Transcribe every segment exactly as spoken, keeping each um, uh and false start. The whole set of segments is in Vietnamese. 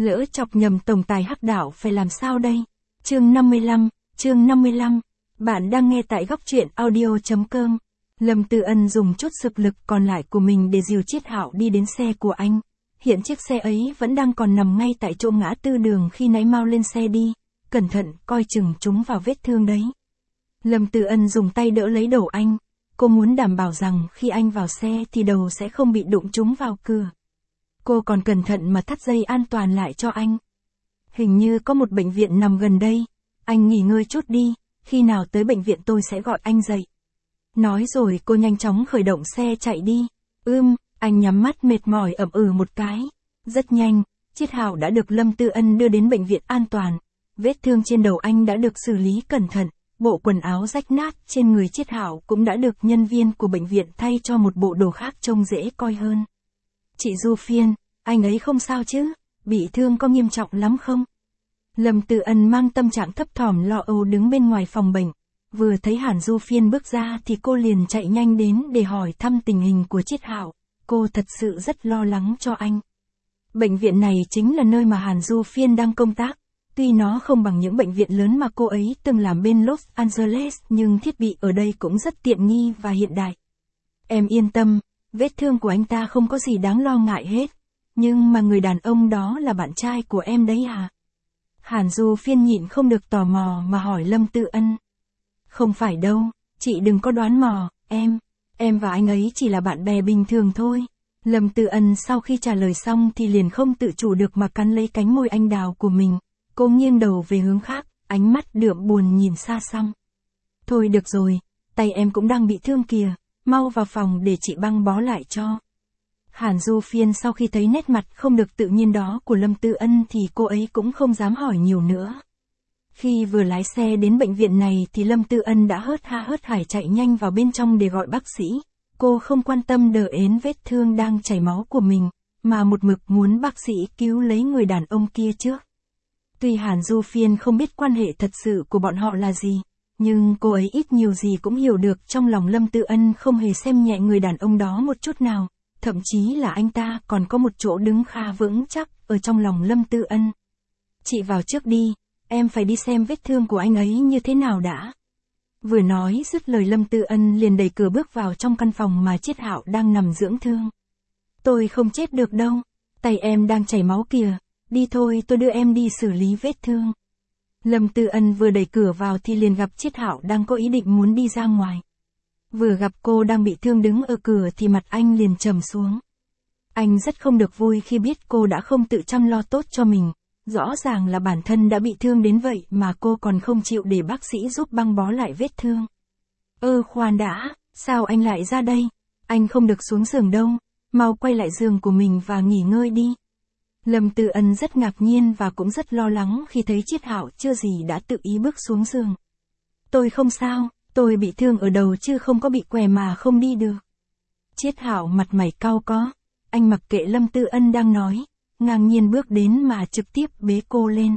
Lỡ chọc nhầm tổng tài Hắc Đạo phải làm sao đây? Chương năm mươi lăm, chương năm mươi lăm. Bạn đang nghe tại góc truyện audio chấm com. Lâm Tư Ân dùng chút sức lực còn lại của mình để dìu Chiết Hạo đi đến xe của anh. Hiện chiếc xe ấy vẫn đang còn nằm ngay tại chỗ ngã tư đường khi nãy mau lên xe đi. Cẩn thận, coi chừng chúng vào vết thương đấy. Lâm Tư Ân dùng tay đỡ lấy đầu anh. Cô muốn đảm bảo rằng khi anh vào xe thì đầu sẽ không bị đụng trúng vào cửa. Cô còn cẩn thận mà thắt dây an toàn lại cho anh. Hình như có một bệnh viện nằm gần đây. Anh nghỉ ngơi chút đi, khi nào tới bệnh viện tôi sẽ gọi anh dậy. Nói rồi cô nhanh chóng khởi động xe chạy đi. Ưm, anh nhắm mắt mệt mỏi ậm ừ một cái. Rất nhanh, Chiết Hạo đã được Lâm Tư Ân đưa đến bệnh viện an toàn. Vết thương trên đầu anh đã được xử lý cẩn thận. Bộ quần áo rách nát trên người Chiết Hạo cũng đã được nhân viên của bệnh viện thay cho một bộ đồ khác trông dễ coi hơn. Chị Du Phiên, anh ấy không sao chứ? Bị thương có nghiêm trọng lắm không? Lâm Tư Ân mang tâm trạng thấp thỏm lo âu đứng bên ngoài phòng bệnh. Vừa thấy Hàn Du Phiên bước ra thì cô liền chạy nhanh đến để hỏi thăm tình hình của Chiết Hạo. Cô thật sự rất lo lắng cho anh. Bệnh viện này chính là nơi mà Hàn Du Phiên đang công tác. Tuy nó không bằng những bệnh viện lớn mà cô ấy từng làm bên Los Angeles, nhưng thiết bị ở đây cũng rất tiện nghi và hiện đại. Em yên tâm, vết thương của anh ta không có gì đáng lo ngại hết. Nhưng mà người đàn ông đó là bạn trai của em đấy à? Hàn Du Phiên nhịn không được tò mò mà hỏi Lâm Tư Ân. Không phải đâu, chị đừng có đoán mò, em, em và anh ấy chỉ là bạn bè bình thường thôi. Lâm Tư Ân sau khi trả lời xong thì liền không tự chủ được mà cắn lấy cánh môi anh đào của mình. Cô nghiêng đầu về hướng khác, ánh mắt đượm buồn nhìn xa xăm. Thôi được rồi, tay em cũng đang bị thương kìa, mau vào phòng để chị băng bó lại cho. Hàn Du Phiên sau khi thấy nét mặt không được tự nhiên đó của Lâm Tư Ân thì cô ấy cũng không dám hỏi nhiều nữa. Khi vừa lái xe đến bệnh viện này thì Lâm Tư Ân đã hớt ha hớt hải chạy nhanh vào bên trong để gọi bác sĩ. Cô không quan tâm đờ ến vết thương đang chảy máu của mình, mà một mực muốn bác sĩ cứu lấy người đàn ông kia trước. Tuy Hàn Du Phiên không biết quan hệ thật sự của bọn họ là gì, nhưng cô ấy ít nhiều gì cũng hiểu được trong lòng Lâm Tư Ân không hề xem nhẹ người đàn ông đó một chút nào, thậm chí là anh ta còn có một chỗ đứng khá vững chắc ở trong lòng Lâm Tư Ân. Chị vào trước đi, em phải đi xem vết thương của anh ấy như thế nào đã. Vừa nói dứt lời Lâm Tư Ân liền đẩy cửa bước vào trong căn phòng mà Chiết Hạo đang nằm dưỡng thương. Tôi không chết được đâu, tay em đang chảy máu kìa. Đi thôi, tôi đưa em đi xử lý vết thương. Lâm Tư Ân vừa đẩy cửa vào thì liền gặp Chiết Hạo đang có ý định muốn đi ra ngoài. Vừa gặp cô đang bị thương đứng ở cửa thì mặt anh liền trầm xuống. Anh rất không được vui khi biết cô đã không tự chăm lo tốt cho mình. Rõ ràng là bản thân đã bị thương đến vậy mà cô còn không chịu để bác sĩ giúp băng bó lại vết thương. Ơ khoan đã, sao anh lại ra đây? Anh không được xuống giường đâu, mau quay lại giường của mình và nghỉ ngơi đi. Lâm Tư Ân rất ngạc nhiên và cũng rất lo lắng khi thấy Chiết Hạo chưa gì đã tự ý bước xuống giường. Tôi không sao, tôi bị thương ở đầu chứ không có bị què mà không đi được. Chiết Hạo mặt mày cau có, anh mặc kệ Lâm Tư Ân đang nói, ngang nhiên bước đến mà trực tiếp bế cô lên.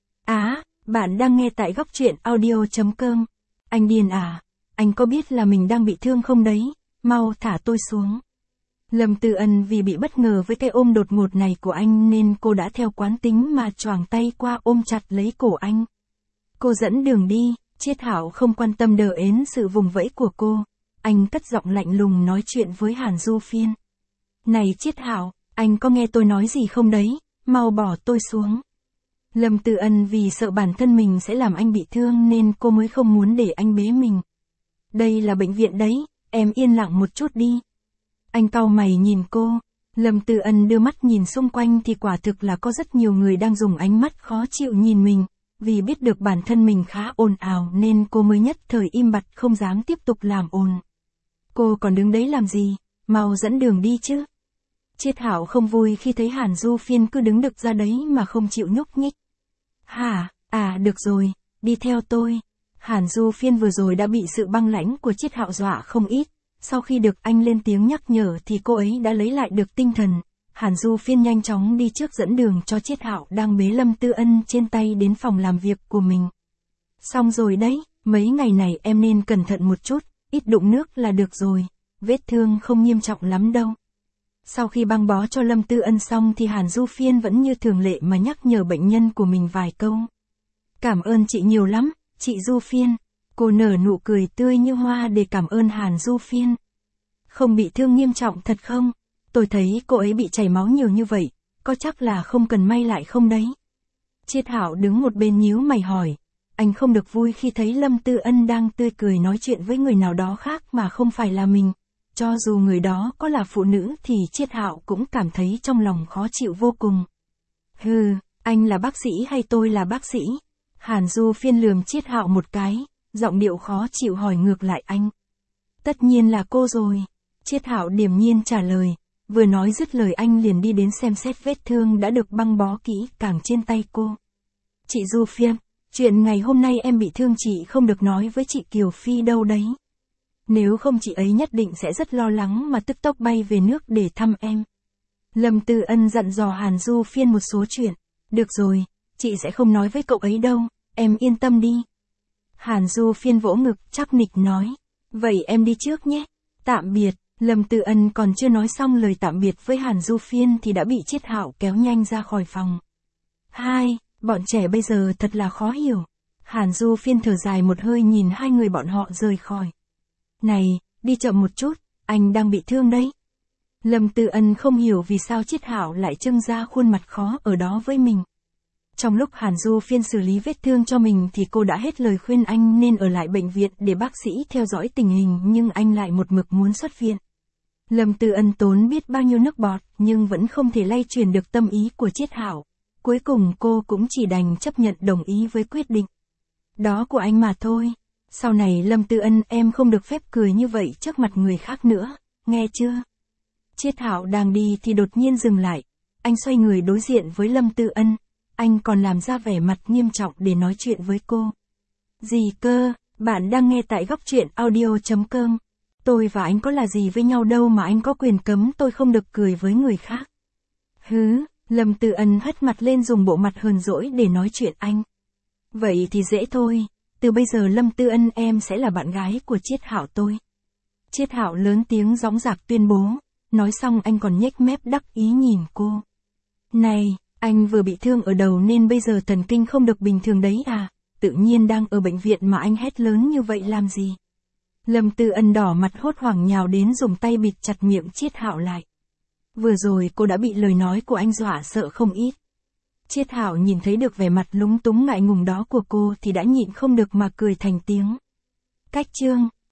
Á, bạn đang nghe tại góc truyện audio chấm com. Anh điên à, anh có biết là mình đang bị thương không đấy, mau thả tôi xuống. Lâm Tư Ân vì bị bất ngờ với cái ôm đột ngột này của anh nên cô đã theo quán tính mà choàng tay qua ôm chặt lấy cổ anh. Cô dẫn đường đi, Chiết Hạo không quan tâm đờ ến sự vùng vẫy của cô. Anh cất giọng lạnh lùng nói chuyện với Hàn Du Phiên. Này Chiết Hạo, anh có nghe tôi nói gì không đấy, mau bỏ tôi xuống. Lâm Tư Ân vì sợ bản thân mình sẽ làm anh bị thương nên cô mới không muốn để anh bế mình. Đây là bệnh viện đấy, em yên lặng một chút đi. Anh cau mày nhìn cô, Lâm Tư Ân đưa mắt nhìn xung quanh thì quả thực là có rất nhiều người đang dùng ánh mắt khó chịu nhìn mình, vì biết được bản thân mình khá ồn ào nên cô mới nhất thời im bặt không dám tiếp tục làm ồn. Cô còn đứng đấy làm gì, mau dẫn đường đi chứ. Chiết Hạo không vui khi thấy Hàn Du Phiên cứ đứng đực ra đấy mà không chịu nhúc nhích. Hả, à được rồi, đi theo tôi. Hàn Du Phiên vừa rồi đã bị sự băng lãnh của Chiết Hạo dọa không ít. Sau khi được anh lên tiếng nhắc nhở thì cô ấy đã lấy lại được tinh thần. Hàn Du Phiên nhanh chóng đi trước dẫn đường cho Chiết Hạo đang bế Lâm Tư Ân trên tay đến phòng làm việc của mình. Xong rồi đấy, mấy ngày này em nên cẩn thận một chút, ít đụng nước là được rồi, vết thương không nghiêm trọng lắm đâu. Sau khi băng bó cho Lâm Tư Ân xong thì Hàn Du Phiên vẫn như thường lệ mà nhắc nhở bệnh nhân của mình vài câu. Cảm ơn chị nhiều lắm, chị Du Phiên. Cô nở nụ cười tươi như hoa để cảm ơn Hàn Du Phiên. Không bị thương nghiêm trọng thật không? Tôi thấy cô ấy bị chảy máu nhiều như vậy, có chắc là không cần may lại không đấy? Triết Hạo đứng một bên nhíu mày hỏi. Anh không được vui khi thấy Lâm Tư Ân đang tươi cười nói chuyện với người nào đó khác mà không phải là mình. Cho dù người đó có là phụ nữ thì Triết Hạo cũng cảm thấy trong lòng khó chịu vô cùng. Hừ, anh là bác sĩ hay tôi là bác sĩ? Hàn Du Phiên lườm Triết Hạo một cái, giọng điệu khó chịu hỏi ngược lại anh. Tất nhiên là cô rồi. Triết Hạo điềm nhiên trả lời, vừa nói dứt lời anh liền đi đến xem xét vết thương đã được băng bó kỹ càng trên tay cô. Chị Du Phiên, chuyện ngày hôm nay em bị thương chị không được nói với chị Kiều Phi đâu đấy. Nếu không chị ấy nhất định sẽ rất lo lắng mà tức tốc bay về nước để thăm em. Lâm Tư Ân dặn dò Hàn Du Phiên một số chuyện. Được rồi, chị sẽ không nói với cậu ấy đâu, em yên tâm đi. Hàn Du Phiên vỗ ngực chắc nịch nói. Vậy em đi trước nhé. Tạm biệt. Lâm Tư Ân còn chưa nói xong lời tạm biệt với Hàn Du Phiên thì đã bị Triết Hạo kéo nhanh ra khỏi phòng. Hai, bọn trẻ bây giờ thật là khó hiểu. Hàn Du Phiên thở dài một hơi nhìn hai người bọn họ rời khỏi. Này, đi chậm một chút, anh đang bị thương đấy. Lâm Tư Ân không hiểu vì sao Triết Hạo lại trưng ra khuôn mặt khó ở đó với mình. Trong lúc Hàn Du Phiên xử lý vết thương cho mình thì cô đã hết lời khuyên anh nên ở lại bệnh viện để bác sĩ theo dõi tình hình nhưng anh lại một mực muốn xuất viện. Lâm Tư Ân tốn biết bao nhiêu nước bọt nhưng vẫn không thể lay chuyển được tâm ý của Triết Hạo. Cuối cùng cô cũng chỉ đành chấp nhận đồng ý với quyết định đó của anh mà thôi. Sau này Lâm Tư Ân em không được phép cười như vậy trước mặt người khác nữa, nghe chưa? Triết Hạo đang đi thì đột nhiên dừng lại. Anh xoay người đối diện với Lâm Tư Ân. Anh còn làm ra vẻ mặt nghiêm trọng để nói chuyện với cô. Gì cơ, bạn đang nghe tại góc truyện audio chấm com. Tôi và anh có là gì với nhau đâu mà anh có quyền cấm tôi không được cười với người khác. Hứ, Lâm Tư Ân hất mặt lên dùng bộ mặt hờn dỗi để nói chuyện anh. Vậy thì dễ thôi, từ bây giờ Lâm Tư Ân em sẽ là bạn gái của Triết Hạo tôi. Triết Hạo lớn tiếng dõng dạc tuyên bố, nói xong anh còn nhếch mép đắc ý nhìn cô. Này, anh vừa bị thương ở đầu nên bây giờ thần kinh không được bình thường đấy à, tự nhiên đang ở bệnh viện mà anh hét lớn như vậy làm gì? Lâm Tư Ân đỏ mặt hốt hoảng nhào đến dùng tay bịt chặt miệng Triết Hạo lại. Vừa rồi cô đã bị lời nói của anh dọa sợ không ít. Triết Hạo nhìn thấy được vẻ mặt lúng túng ngại ngùng đó của cô thì đã nhịn không được mà cười thành tiếng. Cách chương